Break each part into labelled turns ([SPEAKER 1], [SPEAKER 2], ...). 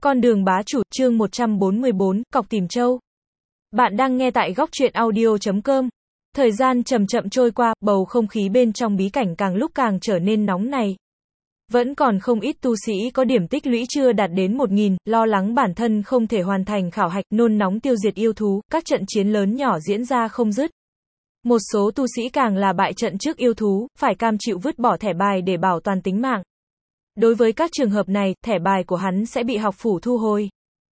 [SPEAKER 1] Con đường bá chủ, chương 144, cọc tìm trâu. Bạn đang nghe tại góc truyện audio.com. Thời gian chậm chậm trôi qua, bầu không khí bên trong bí cảnh càng lúc càng trở nên nóng này. Vẫn còn không ít tu sĩ có điểm tích lũy chưa đạt đến 1000, lo lắng bản thân không thể hoàn thành khảo hạch, nôn nóng tiêu diệt yêu thú, các trận chiến lớn nhỏ diễn ra không dứt. Một số tu sĩ càng là bại trận trước yêu thú, phải cam chịu vứt bỏ thẻ bài để bảo toàn tính mạng. Đối với các trường hợp này, thẻ bài của hắn sẽ bị học phủ thu hồi.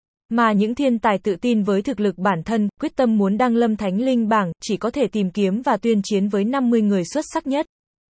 [SPEAKER 1] Mà những thiên tài tự tin với thực lực bản thân, quyết tâm muốn đăng lâm thánh linh bảng, chỉ có thể tìm kiếm và tuyên chiến với 50 người xuất sắc nhất.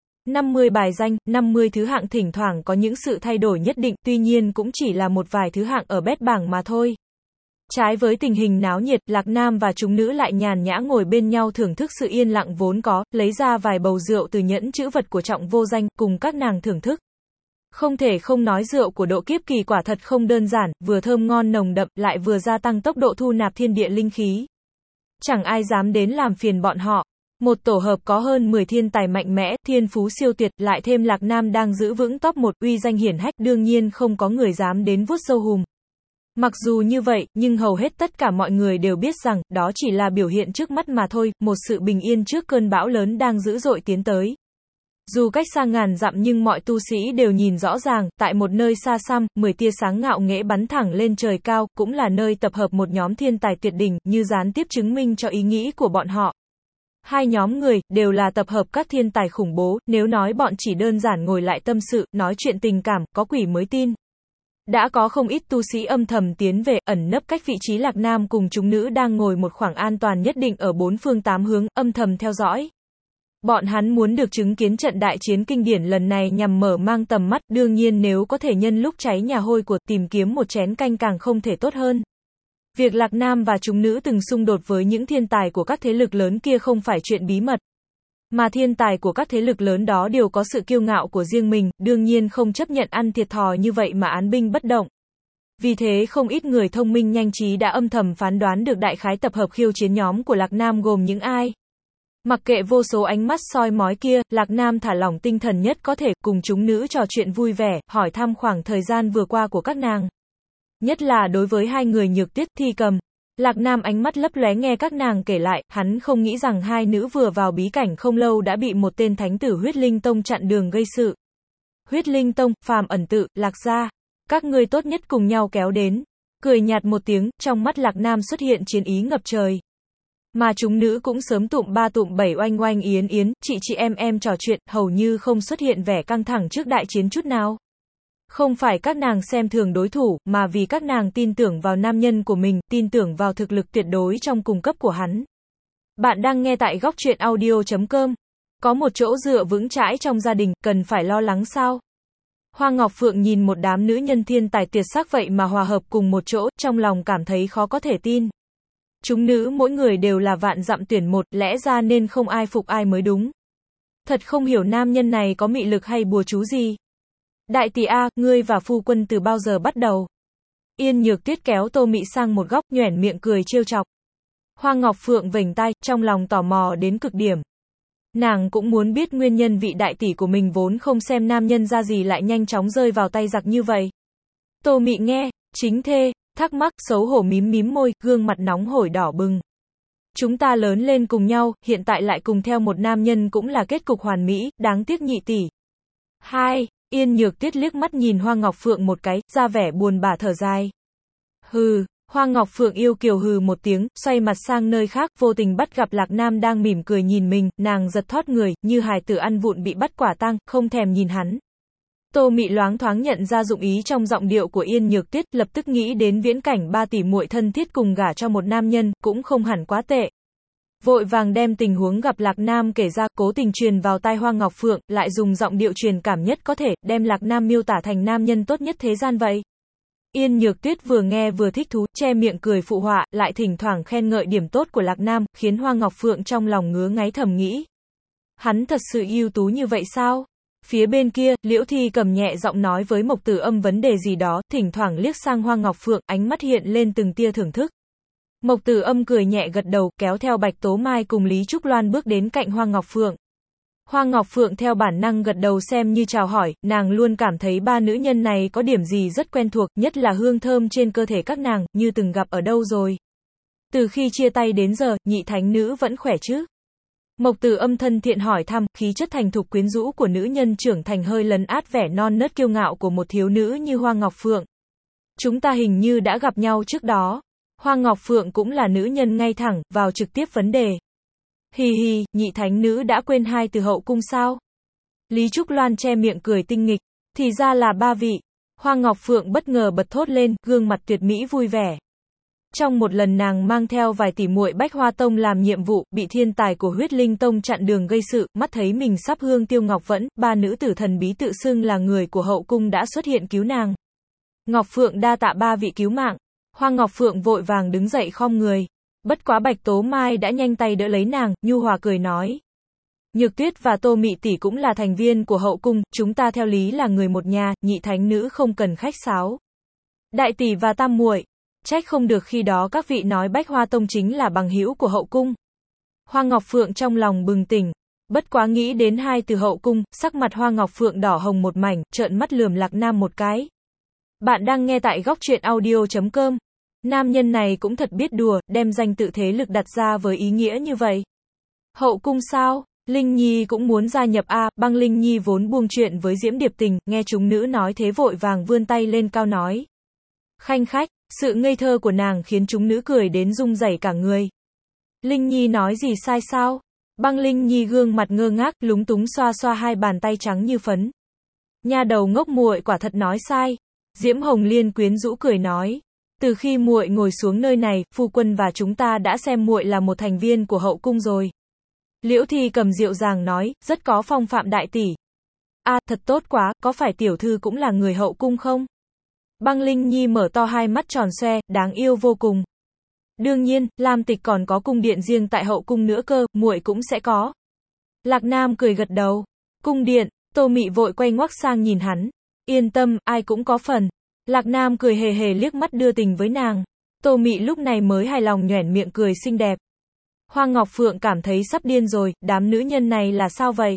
[SPEAKER 1] 50 bài danh, 50 thứ hạng thỉnh thoảng có những sự thay đổi nhất định, tuy nhiên cũng chỉ là một vài thứ hạng ở bét bảng mà thôi. Trái với tình hình náo nhiệt, Lạc Nam và chúng nữ lại nhàn nhã ngồi bên nhau thưởng thức sự yên lặng vốn có, lấy ra vài bầu rượu từ nhẫn chữ vật của Trọng Vô Danh, cùng các nàng thưởng thức. Không thể không nói rượu của Độ Kiếp Kỳ quả thật không đơn giản, vừa thơm ngon nồng đậm, lại vừa gia tăng tốc độ thu nạp thiên địa linh khí. Chẳng ai dám đến làm phiền bọn họ. Một tổ hợp có hơn 10 thiên tài mạnh mẽ, thiên phú siêu tuyệt, lại thêm Lạc Nam đang giữ vững top 1, uy danh hiển hách, đương nhiên không có người dám đến vuốt râu hùm. Mặc dù như vậy, nhưng hầu hết tất cả mọi người đều biết rằng, đó chỉ là biểu hiện trước mắt mà thôi, một sự bình yên trước cơn bão lớn đang dữ dội tiến tới. Dù cách xa ngàn dặm nhưng mọi tu sĩ đều nhìn rõ ràng, tại một nơi xa xăm, 10 tia sáng ngạo nghễ bắn thẳng lên trời cao, cũng là nơi tập hợp một nhóm thiên tài tuyệt đỉnh, như gián tiếp chứng minh cho ý nghĩ của bọn họ. Hai nhóm người, đều là tập hợp các thiên tài khủng bố, nếu nói bọn chỉ đơn giản ngồi lại tâm sự, nói chuyện tình cảm, có quỷ mới tin. Đã có không ít tu sĩ âm thầm tiến về, ẩn nấp cách vị trí Lạc Nam cùng chúng nữ đang ngồi một khoảng an toàn nhất định ở 4 phương 8 hướng, âm thầm theo dõi. Bọn hắn muốn được chứng kiến trận đại chiến kinh điển lần này nhằm mở mang tầm mắt, đương nhiên nếu có thể nhân lúc cháy nhà hôi của, tìm kiếm một chén canh càng không thể tốt hơn. Việc Lạc Nam và chúng nữ từng xung đột với những thiên tài của các thế lực lớn kia không phải chuyện bí mật. Mà thiên tài của các thế lực lớn đó đều có sự kiêu ngạo của riêng mình, đương nhiên không chấp nhận ăn thiệt thòi như vậy mà án binh bất động. Vì thế không ít người thông minh nhanh trí đã âm thầm phán đoán được đại khái tập hợp khiêu chiến nhóm của Lạc Nam gồm những ai. Mặc kệ vô số ánh mắt soi mói kia, Lạc Nam thả lỏng tinh thần nhất có thể, cùng chúng nữ trò chuyện vui vẻ, hỏi thăm khoảng thời gian vừa qua của các nàng. Nhất là đối với hai người Nhược Tuyết, Thi Cầm. Lạc Nam ánh mắt lấp lóe nghe các nàng kể lại, hắn không nghĩ rằng hai nữ vừa vào bí cảnh không lâu đã bị một tên thánh tử Huyết Linh Tông chặn đường gây sự. Huyết Linh Tông, Phàm Ẩn Tự, Lạc gia, các ngươi tốt nhất cùng nhau kéo đến. Cười nhạt một tiếng, trong mắt Lạc Nam xuất hiện chiến ý ngập trời. Mà chúng nữ cũng sớm tụm ba tụm bảy oanh oanh yến yến, chị em trò chuyện, hầu như không xuất hiện vẻ căng thẳng trước đại chiến chút nào. Không phải các nàng xem thường đối thủ, mà vì các nàng tin tưởng vào nam nhân của mình, tin tưởng vào thực lực tuyệt đối trong cùng cấp của hắn. Bạn đang nghe tại góc truyện audio.com. Có một chỗ dựa vững chãi trong gia đình, cần phải lo lắng sao? Hoa Ngọc Phượng nhìn một đám nữ nhân thiên tài tuyệt sắc vậy mà hòa hợp cùng một chỗ, trong lòng cảm thấy khó có thể tin. Chúng nữ mỗi người đều là vạn dặm tuyển một, lẽ ra nên không ai phục ai mới đúng. Thật không hiểu nam nhân này có mị lực hay bùa chú gì. Đại tỷ A, ngươi và phu quân từ bao giờ bắt đầu? Yên Nhược Tuyết kéo Tô Mị sang một góc, nhoẻn miệng cười trêu chọc. Hoa Ngọc Phượng vểnh tai, trong lòng tò mò đến cực điểm. Nàng cũng muốn biết nguyên nhân vị đại tỷ của mình vốn không xem nam nhân ra gì lại nhanh chóng rơi vào tay giặc như vậy. Tô Mị nghe, chính thê, thắc mắc, xấu hổ mím môi, gương mặt nóng hổi đỏ bừng. Chúng ta lớn lên cùng nhau, hiện tại lại cùng theo một nam nhân cũng là kết cục hoàn mỹ, đáng tiếc nhị tỷ. Hai, Yên Nhược Tuyết liếc mắt nhìn Hoa Ngọc Phượng một cái, ra vẻ buồn bã thở dài. Hừ, Hoa Ngọc Phượng yêu kiều hừ một tiếng, xoay mặt sang nơi khác, vô tình bắt gặp Lạc Nam đang mỉm cười nhìn mình, nàng giật thót người, như hài tử ăn vụng bị bắt quả tang, không thèm nhìn hắn. Tô Mị loáng thoáng nhận ra dụng ý trong giọng điệu của Yên Nhược Tuyết, lập tức nghĩ đến viễn cảnh ba tỷ muội thân thiết cùng gả cho một nam nhân, cũng không hẳn quá tệ. Vội vàng đem tình huống gặp Lạc Nam kể ra, cố tình truyền vào tai Hoa Ngọc Phượng, lại dùng giọng điệu truyền cảm nhất có thể, đem Lạc Nam miêu tả thành nam nhân tốt nhất thế gian vậy. Yên Nhược Tuyết vừa nghe vừa thích thú, che miệng cười phụ họa, lại thỉnh thoảng khen ngợi điểm tốt của Lạc Nam, khiến Hoa Ngọc Phượng trong lòng ngứa ngáy thầm nghĩ. Hắn thật sự ưu tú như vậy sao? Phía bên kia, Liễu Thi Cầm nhẹ giọng nói với Mộc Tử Âm vấn đề gì đó, thỉnh thoảng liếc sang Hoa Ngọc Phượng, ánh mắt hiện lên từng tia thưởng thức. Mộc Tử Âm cười nhẹ gật đầu, kéo theo Bạch Tố Mai cùng Lý Trúc Loan bước đến cạnh Hoa Ngọc Phượng. Hoa Ngọc Phượng theo bản năng gật đầu xem như chào hỏi, nàng luôn cảm thấy ba nữ nhân này có điểm gì rất quen thuộc, nhất là hương thơm trên cơ thể các nàng, như từng gặp ở đâu rồi. Từ khi chia tay đến giờ, nhị thánh nữ vẫn khỏe chứ? Mộc Tử Âm thân thiện hỏi thăm, khí chất thành thục quyến rũ của nữ nhân trưởng thành hơi lấn át vẻ non nớt kiêu ngạo của một thiếu nữ như Hoa Ngọc Phượng. Chúng ta hình như đã gặp nhau trước đó. Hoa Ngọc Phượng cũng là nữ nhân ngay thẳng, vào trực tiếp vấn đề. Hì hì, nhị thánh nữ đã quên hai từ hậu cung sao? Lý Trúc Loan che miệng cười tinh nghịch. Thì ra là ba vị. Hoa Ngọc Phượng bất ngờ bật thốt lên, gương mặt tuyệt mỹ vui vẻ. Trong một lần nàng mang theo vài tỷ muội Bách Hoa Tông làm nhiệm vụ, bị thiên tài của Huyết Linh Tông chặn đường gây sự, mắt thấy mình sắp hương tiêu ngọc vẫn, ba nữ tử thần bí tự xưng là người của hậu cung đã xuất hiện cứu nàng. Ngọc Phượng đa tạ ba vị cứu mạng. Hoa Ngọc Phượng vội vàng đứng dậy khom người. Bất quá Bạch Tố Mai đã nhanh tay đỡ lấy nàng, nhu hòa cười nói. Nhược Tuyết và Tô Mị tỷ cũng là thành viên của hậu cung, chúng ta theo lý là người một nhà, nhị thánh nữ không cần khách sáo. Đại tỷ và tam muội, trách không được khi đó các vị nói Bách Hoa Tông chính là bằng hữu của hậu cung. Hoa Ngọc Phượng trong lòng bừng tỉnh. Bất quá nghĩ đến hai từ hậu cung, sắc mặt Hoa Ngọc Phượng đỏ hồng một mảnh, trợn mắt lườm Lạc Nam một cái. Bạn đang nghe tại góc truyện audio.com. Nam nhân này cũng thật biết đùa, đem danh tự thế lực đặt ra với ý nghĩa như vậy. Hậu cung sao? Linh Nhi cũng muốn gia nhập a. Băng Linh Nhi vốn buông chuyện với Diễm Điệp Tình, nghe chúng nữ nói thế vội vàng vươn tay lên cao nói. Khanh khách, sự ngây thơ của nàng khiến chúng nữ cười đến rung rẩy cả người. Linh Nhi nói gì sai sao? Băng Linh Nhi gương mặt ngơ ngác, lúng túng xoa xoa hai bàn tay trắng như phấn. Nha đầu ngốc muội quả thật nói sai. Diễm Hồng Liên quyến rũ cười nói. Từ khi muội ngồi xuống nơi này, phu quân và chúng ta đã xem muội là một thành viên của hậu cung rồi. Liễu Thi Cầm dịu dàng nói, rất có phong phạm đại tỷ. A, thật tốt quá, có phải tiểu thư cũng là người hậu cung không? Băng Linh Nhi mở to hai mắt tròn xoe, đáng yêu vô cùng. Đương nhiên, Lam Tịch còn có cung điện riêng tại hậu cung nữa cơ, muội cũng sẽ có. Lạc Nam cười gật đầu. Cung điện, Tô Mị vội quay ngoắc sang nhìn hắn. Yên tâm, ai cũng có phần. Lạc Nam cười hề hề liếc mắt đưa tình với nàng. Tô Mị lúc này mới hài lòng nhoẻn miệng cười xinh đẹp. Hoa Ngọc Phượng cảm thấy sắp điên rồi, đám nữ nhân này là sao vậy?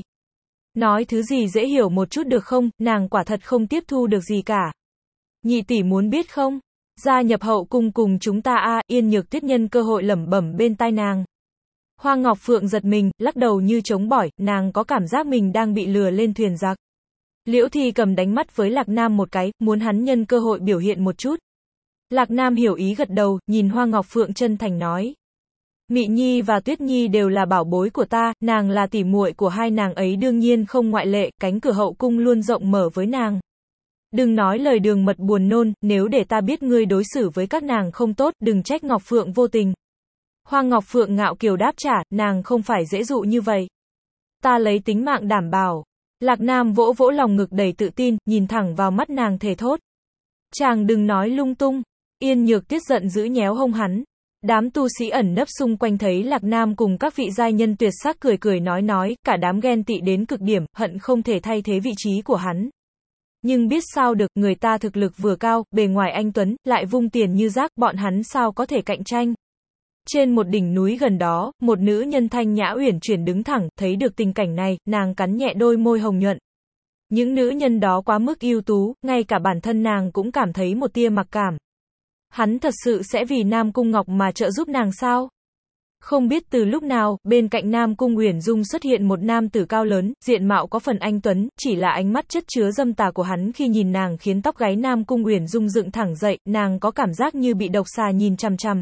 [SPEAKER 1] Nói thứ gì dễ hiểu một chút được không, nàng quả thật không tiếp thu được gì cả. Nhị tỷ muốn biết không? Gia nhập hậu cung cùng chúng ta a. Yên Nhược Tuyết nhân cơ hội lẩm bẩm bên tai nàng. Hoa Ngọc Phượng giật mình, lắc đầu như chống bỏi, nàng có cảm giác mình đang bị lừa lên thuyền giặc. Liễu Thi Cầm đánh mắt với Lạc Nam một cái, muốn hắn nhân cơ hội biểu hiện một chút. Lạc Nam hiểu ý gật đầu, nhìn Hoa Ngọc Phượng chân thành nói. Mị Nhi và Tuyết Nhi đều là bảo bối của ta, nàng là tỉ muội của hai nàng ấy đương nhiên không ngoại lệ, cánh cửa hậu cung luôn rộng mở với nàng. Đừng nói lời đường mật buồn nôn, nếu để ta biết ngươi đối xử với các nàng không tốt, đừng trách Ngọc Phượng vô tình. Hoa Ngọc Phượng ngạo kiều đáp trả, nàng không phải dễ dụ như vậy. Ta lấy tính mạng đảm bảo. Lạc Nam vỗ vỗ lòng ngực đầy tự tin, nhìn thẳng vào mắt nàng thề thốt. Chàng đừng nói lung tung. Yên Nhược Tuyết giận dữ nhéo hông hắn. Đám tu sĩ ẩn nấp xung quanh thấy Lạc Nam cùng các vị giai nhân tuyệt sắc cười cười nói, cả đám ghen tị đến cực điểm, hận không thể thay thế vị trí của hắn. Nhưng biết sao được, người ta thực lực vừa cao, bề ngoài anh tuấn, lại vung tiền như rác, bọn hắn sao có thể cạnh tranh. Trên một đỉnh núi gần đó, một nữ nhân thanh nhã uyển chuyển đứng thẳng, thấy được tình cảnh này, nàng cắn nhẹ đôi môi hồng nhuận. Những nữ nhân đó quá mức ưu tú, ngay cả bản thân nàng cũng cảm thấy một tia mặc cảm. Hắn thật sự sẽ vì Nam Cung Ngọc mà trợ giúp nàng sao? Không biết từ lúc nào, bên cạnh Nam Cung Uyển Dung xuất hiện một nam tử cao lớn, diện mạo có phần anh tuấn, chỉ là ánh mắt chất chứa dâm tà của hắn khi nhìn nàng khiến tóc gáy Nam Cung Uyển Dung dựng thẳng dậy, nàng có cảm giác như bị độc xà nhìn chằm chằm.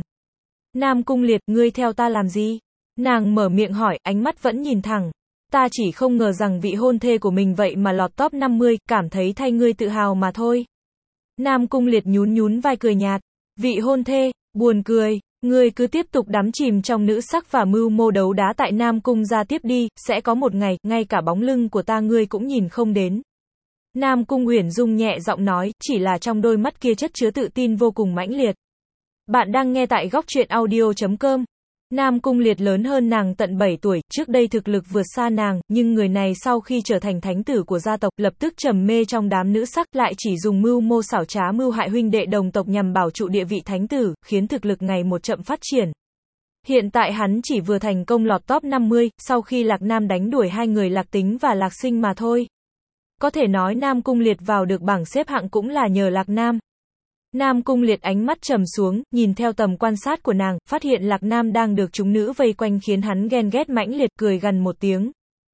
[SPEAKER 1] Nam Cung Liệt, ngươi theo ta làm gì? Nàng mở miệng hỏi, ánh mắt vẫn nhìn thẳng. Ta chỉ không ngờ rằng vị hôn thê của mình vậy mà lọt top 50, cảm thấy thay ngươi tự hào mà thôi. Nam Cung Liệt nhún vai cười nhạt. Vị hôn thê, buồn cười, ngươi cứ tiếp tục đắm chìm trong nữ sắc và mưu mô đấu đá tại Nam Cung gia tiếp đi, sẽ có một ngày, ngay cả bóng lưng của ta ngươi cũng nhìn không đến. Nam Cung Uyển Dung nhẹ giọng nói, chỉ là trong đôi mắt kia chất chứa tự tin vô cùng mãnh liệt. Bạn đang nghe tại góc truyện audio.com. Nam Cung Liệt lớn hơn nàng tận 7 tuổi, trước đây thực lực vượt xa nàng, nhưng người này sau khi trở thành thánh tử của gia tộc, lập tức trầm mê trong đám nữ sắc, lại chỉ dùng mưu mô xảo trá mưu hại huynh đệ đồng tộc nhằm bảo trụ địa vị thánh tử, khiến thực lực ngày một chậm phát triển. Hiện tại hắn chỉ vừa thành công lọt top 50, sau khi Lạc Nam đánh đuổi hai người Lạc Tính và Lạc Sinh mà thôi. Có thể nói Nam Cung Liệt vào được bảng xếp hạng cũng là nhờ Lạc Nam. Nam Cung Liệt ánh mắt trầm xuống, nhìn theo tầm quan sát của nàng, phát hiện Lạc Nam đang được chúng nữ vây quanh khiến hắn ghen ghét mãnh liệt, cười gằn một tiếng.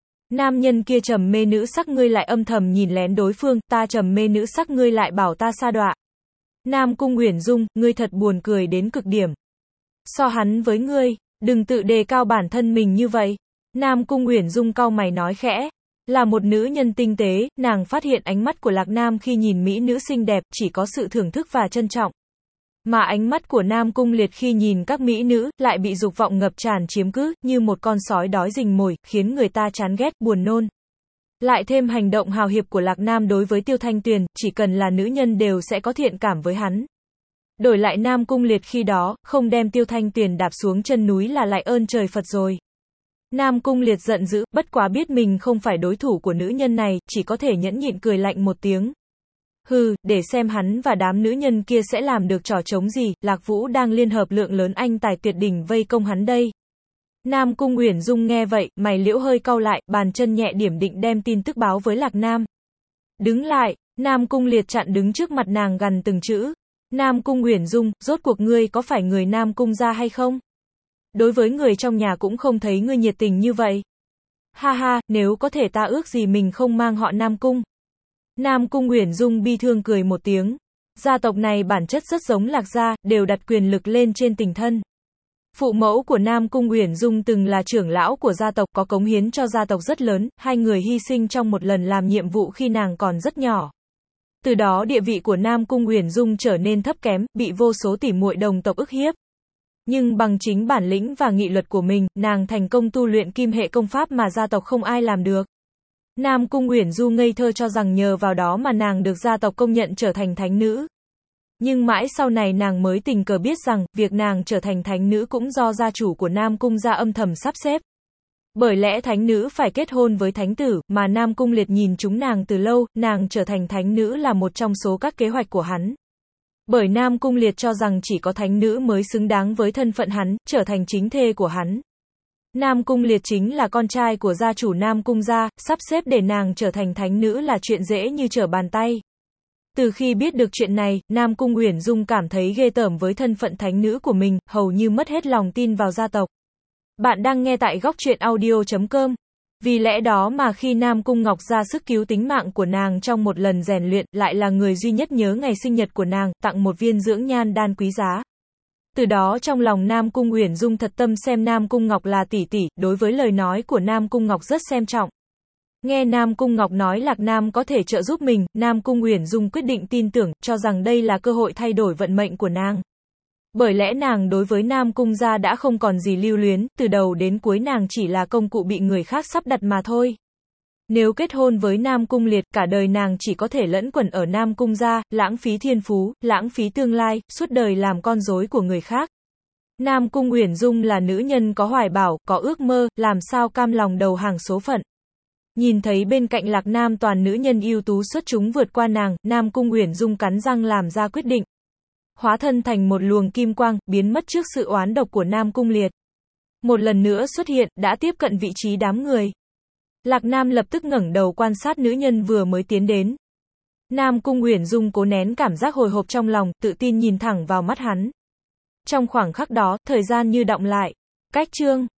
[SPEAKER 1] Nam nhân kia trầm mê nữ sắc ngươi lại âm thầm nhìn lén đối phương, ta trầm mê nữ sắc ngươi lại bảo ta sa đọa. Nam Cung Uyển Dung, ngươi thật buồn cười đến cực điểm. So hắn với ngươi, đừng tự đề cao bản thân mình như vậy. Nam Cung Uyển Dung cau mày nói khẽ. Là một nữ nhân tinh tế, nàng phát hiện ánh mắt của Lạc Nam khi nhìn mỹ nữ xinh đẹp chỉ có sự thưởng thức và trân trọng. Mà ánh mắt của Nam Cung Liệt khi nhìn các mỹ nữ lại bị dục vọng ngập tràn chiếm cứ, như một con sói đói rình mồi, khiến người ta chán ghét, buồn nôn. Lại thêm hành động hào hiệp của Lạc Nam đối với Tiêu Thanh Tuyền, chỉ cần là nữ nhân đều sẽ có thiện cảm với hắn. Đổi lại Nam Cung Liệt khi đó, không đem Tiêu Thanh Tuyền đạp xuống chân núi là lại ơn trời Phật rồi. Nam Cung Liệt giận dữ, bất quá biết mình không phải đối thủ của nữ nhân này, chỉ có thể nhẫn nhịn cười lạnh một tiếng. Hừ, để xem hắn và đám nữ nhân kia sẽ làm được trò trống gì, Lạc Vũ đang liên hợp lượng lớn anh tài tuyệt đỉnh vây công hắn đây. Nam Cung Uyển Dung nghe vậy, mày liễu hơi cau lại, bàn chân nhẹ điểm định đem tin tức báo với Lạc Nam. Đứng lại, Nam Cung Liệt chặn đứng trước mặt nàng gằn từng chữ. Nam Cung Uyển Dung, rốt cuộc ngươi có phải người Nam Cung gia hay không? Đối với người trong nhà cũng không thấy ngươi nhiệt tình như vậy. Ha ha, nếu có thể ta ước gì mình không mang họ Nam Cung. Nam Cung Uyển Dung bi thương cười một tiếng. Gia tộc này bản chất rất giống Lạc gia, đều đặt quyền lực lên trên tình thân. Phụ mẫu của Nam Cung Uyển Dung từng là trưởng lão của gia tộc, có cống hiến cho gia tộc rất lớn, hai người hy sinh trong một lần làm nhiệm vụ khi nàng còn rất nhỏ. Từ đó địa vị của Nam Cung Uyển Dung trở nên thấp kém, bị vô số tỷ muội đồng tộc ức hiếp. Nhưng bằng chính bản lĩnh và nghị lực của mình, nàng thành công tu luyện kim hệ công pháp mà gia tộc không ai làm được. Nam Cung Uyển Dung ngây thơ cho rằng nhờ vào đó mà nàng được gia tộc công nhận trở thành thánh nữ. Nhưng mãi sau này nàng mới tình cờ biết rằng, việc nàng trở thành thánh nữ cũng do gia chủ của Nam Cung gia âm thầm sắp xếp. Bởi lẽ thánh nữ phải kết hôn với thánh tử, mà Nam Cung Liệt nhìn chúng nàng từ lâu, nàng trở thành thánh nữ là một trong số các kế hoạch của hắn. Bởi Nam Cung Liệt cho rằng chỉ có thánh nữ mới xứng đáng với thân phận hắn, trở thành chính thê của hắn. Nam Cung Liệt chính là con trai của gia chủ Nam Cung gia, sắp xếp để nàng trở thành thánh nữ là chuyện dễ như trở bàn tay. Từ khi biết được chuyện này, Nam Cung Uyển Dung cảm thấy ghê tởm với thân phận thánh nữ của mình, hầu như mất hết lòng tin vào gia tộc. Bạn đang nghe tại góc truyện audio.com. Vì lẽ đó mà khi Nam Cung Ngọc ra sức cứu tính mạng của nàng trong một lần rèn luyện, lại là người duy nhất nhớ ngày sinh nhật của nàng, tặng một viên dưỡng nhan đan quý giá. Từ đó trong lòng Nam Cung Uyển Dung thật tâm xem Nam Cung Ngọc là tỷ tỷ, đối với lời nói của Nam Cung Ngọc rất xem trọng. Nghe Nam Cung Ngọc nói Lạc Nam có thể trợ giúp mình, Nam Cung Uyển Dung quyết định tin tưởng, cho rằng đây là cơ hội thay đổi vận mệnh của nàng. Bởi lẽ nàng đối với Nam Cung gia đã không còn gì lưu luyến, từ đầu đến cuối nàng chỉ là công cụ bị người khác sắp đặt mà thôi. Nếu kết hôn với Nam Cung Liệt, cả đời nàng chỉ có thể lẫn quẩn ở Nam Cung gia, lãng phí thiên phú, lãng phí tương lai, suốt đời làm con rối của người khác. Nam Cung Uyển Dung là nữ nhân có hoài bão, có ước mơ, làm sao cam lòng đầu hàng số phận. Nhìn thấy bên cạnh Lạc Nam toàn nữ nhân ưu tú xuất chúng vượt qua nàng, Nam Cung Uyển Dung cắn răng làm ra quyết định. Hóa thân thành một luồng kim quang, biến mất trước sự oán độc của Nam Cung Liệt. Một lần nữa xuất hiện, đã tiếp cận vị trí đám người. Lạc Nam lập tức ngẩng đầu quan sát nữ nhân vừa mới tiến đến. Nam Cung Uyển Dung cố nén cảm giác hồi hộp trong lòng, tự tin nhìn thẳng vào mắt hắn. Trong khoảng khắc đó, thời gian như đọng lại. Cách chương